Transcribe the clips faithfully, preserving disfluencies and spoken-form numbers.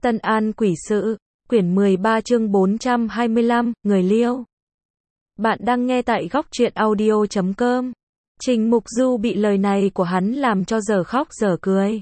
Tân An Quỷ Sự, quyển mười ba chương bốn trăm hai mươi lăm, Người Liêu. Bạn đang nghe tại góc truyện audio chấm com. Trình Mục Du bị lời này của hắn làm cho dở khóc dở cười.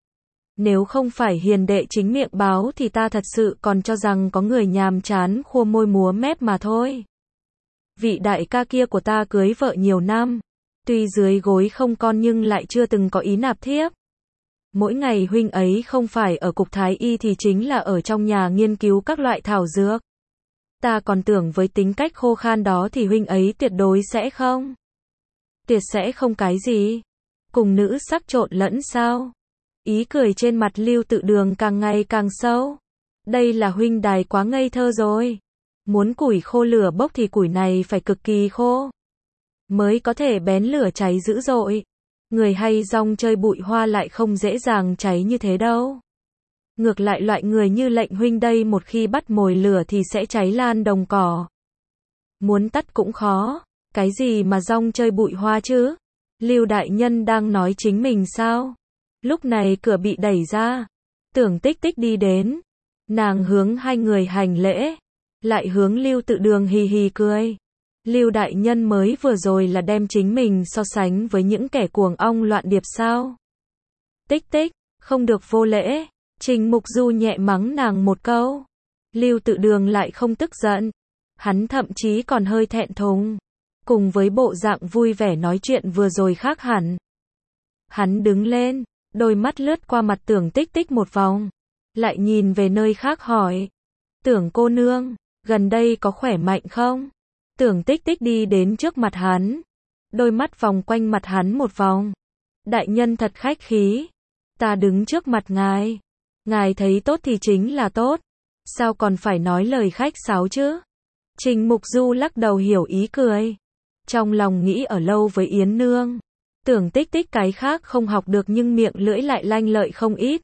Nếu không phải hiền đệ chính miệng báo thì ta thật sự còn cho rằng có người nhàm chán khua môi múa mép mà thôi. Vị đại ca kia của ta cưới vợ nhiều năm, tuy dưới gối không con nhưng lại chưa từng có ý nạp thiếp. Mỗi ngày huynh ấy không phải ở cục thái y thì chính là ở trong nhà nghiên cứu các loại thảo dược. Ta còn tưởng với tính cách khô khan đó thì huynh ấy tuyệt đối sẽ không. Tuyệt sẽ không cái gì? Cùng nữ sắc trộn lẫn sao? Ý cười trên mặt Lưu Tự Đường càng ngày càng sâu. Đây là huynh đài quá ngây thơ rồi. Muốn củi khô lửa bốc thì củi này phải cực kỳ khô mới có thể bén lửa cháy dữ dội. Người hay rong chơi bụi hoa lại không dễ dàng cháy như thế đâu. Ngược lại loại người như lệnh huynh đây một khi bắt mồi lửa thì sẽ cháy lan đồng cỏ. Muốn tắt cũng khó. Cái gì mà rong chơi bụi hoa chứ? Lưu đại nhân đang nói chính mình sao? Lúc này cửa bị đẩy ra. Tưởng Tích Tích đi đến. Nàng hướng hai người hành lễ. Lại hướng Lưu Tự Đường hì hì cười. Lưu đại nhân mới vừa rồi là đem chính mình so sánh với những kẻ cuồng ong loạn điệp sao? Tích Tích, không được vô lễ. Trình Mục Du nhẹ mắng nàng một câu. Lưu Tự Đường lại không tức giận. Hắn thậm chí còn hơi thẹn thùng. Cùng với bộ dạng vui vẻ nói chuyện vừa rồi khác hẳn. Hắn đứng lên, đôi mắt lướt qua mặt Tưởng Tích Tích một vòng. Lại nhìn về nơi khác hỏi. Tưởng cô nương, gần đây có khỏe mạnh không? Tưởng Tích Tích đi đến trước mặt hắn. Đôi mắt vòng quanh mặt hắn một vòng. Đại nhân thật khách khí. Ta đứng trước mặt ngài. Ngài thấy tốt thì chính là tốt. Sao còn phải nói lời khách sáo chứ? Trình Mục Du lắc đầu hiểu ý cười. Trong lòng nghĩ ở lâu với Yến Nương. Tưởng Tích Tích cái khác không học được nhưng miệng lưỡi lại lanh lợi không ít.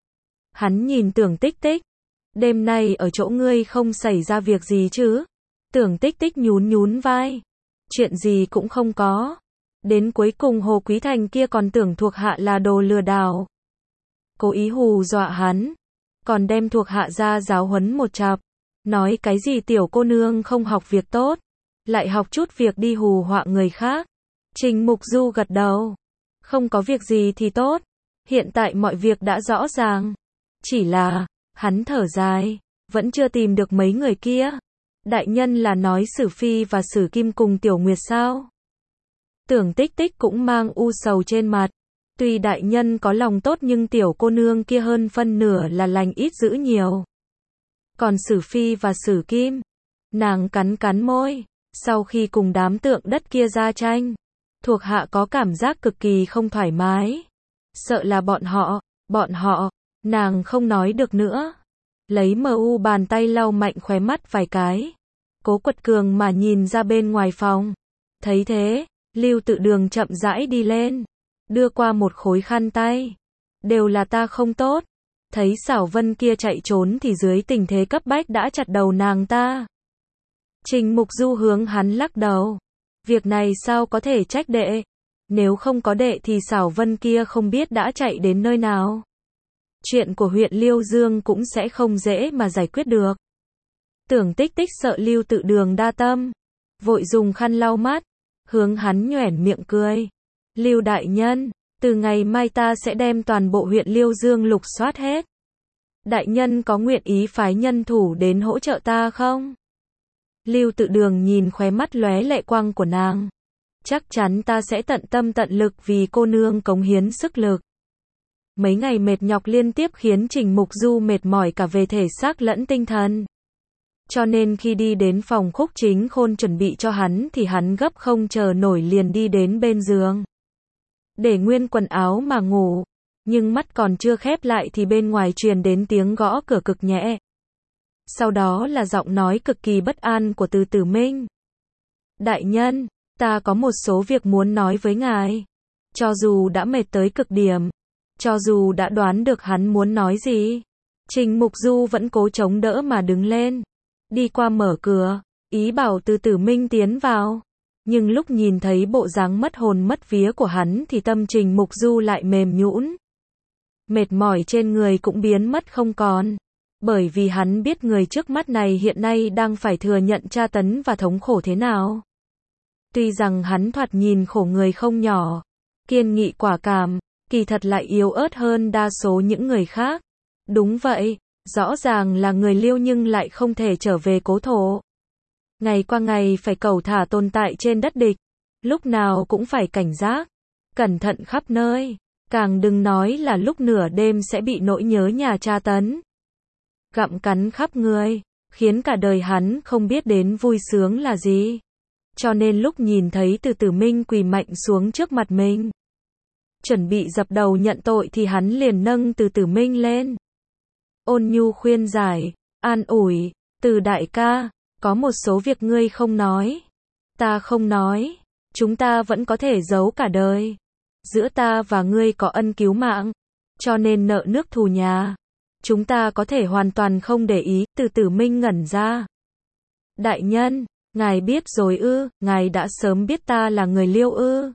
Hắn nhìn Tưởng Tích Tích. Đêm nay ở chỗ ngươi không xảy ra việc gì chứ? Tưởng Tích Tích nhún nhún vai. Chuyện gì cũng không có. Đến cuối cùng Hồ Quý Thành kia còn tưởng thuộc hạ là đồ lừa đảo. Cố ý hù dọa hắn. Còn đem thuộc hạ ra giáo huấn một chặp. Nói cái gì tiểu cô nương không học việc tốt. Lại học chút việc đi hù họa người khác. Trình Mục Du gật đầu. Không có việc gì thì tốt. Hiện tại mọi việc đã rõ ràng. Chỉ là, hắn thở dài. Vẫn chưa tìm được mấy người kia. Đại nhân là nói Sử Phi và Sử Kim cùng Tiểu Nguyệt sao? Tưởng Tích Tích cũng mang u sầu trên mặt. Tuy đại nhân có lòng tốt nhưng tiểu cô nương kia hơn phân nửa là lành ít dữ nhiều. Còn Sử Phi và Sử Kim, nàng cắn cắn môi. Sau khi cùng đám tượng đất kia ra tranh, thuộc hạ có cảm giác cực kỳ không thoải mái. Sợ là bọn họ, bọn họ, nàng không nói được nữa. Lấy mờ u bàn tay lau mạnh khóe mắt vài cái. Cố quật cường mà nhìn ra bên ngoài phòng. Thấy thế, Lưu Tự Đường chậm rãi đi lên. Đưa qua một khối khăn tay. Đều là ta không tốt. Thấy Xảo Vân kia chạy trốn thì dưới tình thế cấp bách đã chặt đầu nàng ta. Trình Mục Du hướng hắn lắc đầu. Việc này sao có thể trách đệ. Nếu không có đệ thì Xảo Vân kia không biết đã chạy đến nơi nào. Chuyện của huyện Liêu Dương cũng sẽ không dễ mà giải quyết được. Tưởng Tích Tích sợ Lưu Tự Đường đa tâm. Vội dùng khăn lau mắt. Hướng hắn nhoẻn miệng cười. Lưu đại nhân, từ ngày mai ta sẽ đem toàn bộ huyện Liêu Dương lục soát hết. Đại nhân có nguyện ý phái nhân thủ đến hỗ trợ ta không? Lưu Tự Đường nhìn khóe mắt lóe lệ quang của nàng. Chắc chắn ta sẽ tận tâm tận lực vì cô nương cống hiến sức lực. Mấy ngày mệt nhọc liên tiếp khiến Trình Mục Du mệt mỏi cả về thể xác lẫn tinh thần. Cho nên khi đi đến phòng Khúc Chính Khôn chuẩn bị cho hắn thì hắn gấp không chờ nổi liền đi đến bên giường. Để nguyên quần áo mà ngủ. Nhưng mắt còn chưa khép lại thì bên ngoài truyền đến tiếng gõ cửa cực nhẹ. Sau đó là giọng nói cực kỳ bất an của Từ Tử Minh. Đại nhân, ta có một số việc muốn nói với ngài. Cho dù đã mệt tới cực điểm. Cho dù đã đoán được hắn muốn nói gì. Trình Mục Du vẫn cố chống đỡ mà đứng lên. Đi qua mở cửa. Ý bảo Từ Tử Minh tiến vào. Nhưng lúc nhìn thấy bộ dáng mất hồn mất vía của hắn thì tâm Trình Mục Du lại mềm nhũn. Mệt mỏi trên người cũng biến mất không còn. Bởi vì hắn biết người trước mắt này hiện nay đang phải thừa nhận tra tấn và thống khổ thế nào. Tuy rằng hắn thoạt nhìn khổ người không nhỏ, kiên nghị quả cảm, kỳ thật lại yếu ớt hơn đa số những người khác. Đúng vậy, rõ ràng là người Liêu nhưng lại không thể trở về cố thổ. Ngày qua ngày phải cẩu thả tồn tại trên đất địch, lúc nào cũng phải cảnh giác, cẩn thận khắp nơi, càng đừng nói là lúc nửa đêm sẽ bị nỗi nhớ nhà tra tấn. Gặm cắn khắp người, khiến cả đời hắn không biết đến vui sướng là gì. Cho nên lúc nhìn thấy Từ Tử Minh quỳ mạnh xuống trước mặt mình, chuẩn bị dập đầu nhận tội thì hắn liền nâng Từ Tử Minh lên. Ôn nhu khuyên giải, an ủi, Từ đại ca, có một số việc ngươi không nói, ta không nói, chúng ta vẫn có thể giấu cả đời. Giữa ta và ngươi có ân cứu mạng, cho nên nợ nước thù nhà, chúng ta có thể hoàn toàn không để ý. Từ Tử Minh ngẩn ra. Đại nhân, ngài biết rồi ư, ngài đã sớm biết ta là người Liêu ư?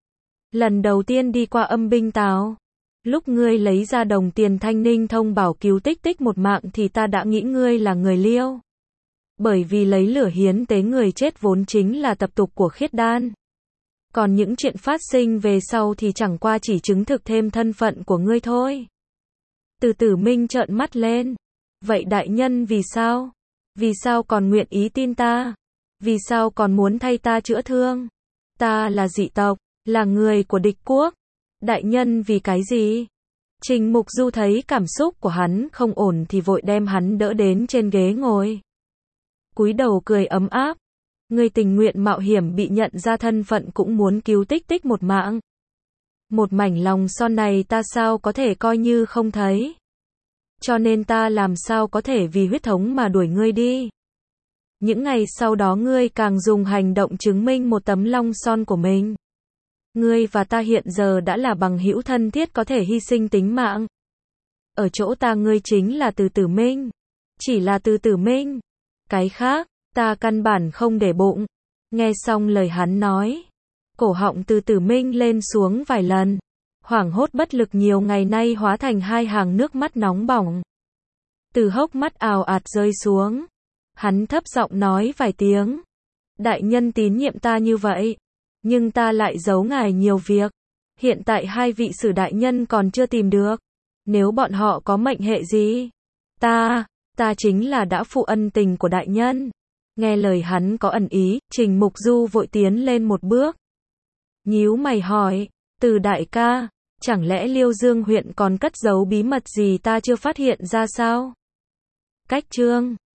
Lần đầu tiên đi qua âm binh Tào, lúc ngươi lấy ra đồng tiền Thanh Ninh thông bảo cứu Tích Tích một mạng thì ta đã nghĩ ngươi là người Liêu. Bởi vì lấy lửa hiến tế người chết vốn chính là tập tục của khiết đan. Còn những chuyện phát sinh về sau thì chẳng qua chỉ chứng thực thêm thân phận của ngươi thôi. Từ Tử Minh trợn mắt lên. Vậy đại nhân vì sao? Vì sao còn nguyện ý tin ta? Vì sao còn muốn thay ta chữa thương? Ta là dị tộc, là người của địch quốc. Đại nhân vì cái gì? Trình Mục Du thấy cảm xúc của hắn không ổn thì vội đem hắn đỡ đến trên ghế ngồi. Cúi đầu cười ấm áp. Ngươi tình nguyện mạo hiểm bị nhận ra thân phận cũng muốn cứu Tích Tích một mạng. Một mảnh lòng son này ta sao có thể coi như không thấy. Cho nên ta làm sao có thể vì huyết thống mà đuổi ngươi đi. Những ngày sau đó ngươi càng dùng hành động chứng minh một tấm long son của mình. Ngươi và ta hiện giờ đã là bằng hữu thân thiết có thể hy sinh tính mạng. Ở chỗ ta ngươi chính là Từ Tử Minh. Chỉ là Từ Tử Minh. Cái khác, ta căn bản không để bụng. Nghe xong lời hắn nói, cổ họng Từ Tử Minh lên xuống vài lần. Hoảng hốt bất lực nhiều ngày nay hóa thành hai hàng nước mắt nóng bỏng. Từ hốc mắt ào ạt rơi xuống. Hắn thấp giọng nói vài tiếng. Đại nhân tín nhiệm ta như vậy, nhưng ta lại giấu ngài nhiều việc. Hiện tại hai vị sử đại nhân còn chưa tìm được. Nếu bọn họ có mệnh hệ gì, ta, ta chính là đã phụ ân tình của đại nhân. Nghe lời hắn có ẩn ý, Trình Mục Du vội tiến lên một bước. Nhíu mày hỏi, Từ đại ca, chẳng lẽ Liêu Dương huyện còn cất giấu bí mật gì ta chưa phát hiện ra sao? Cách chương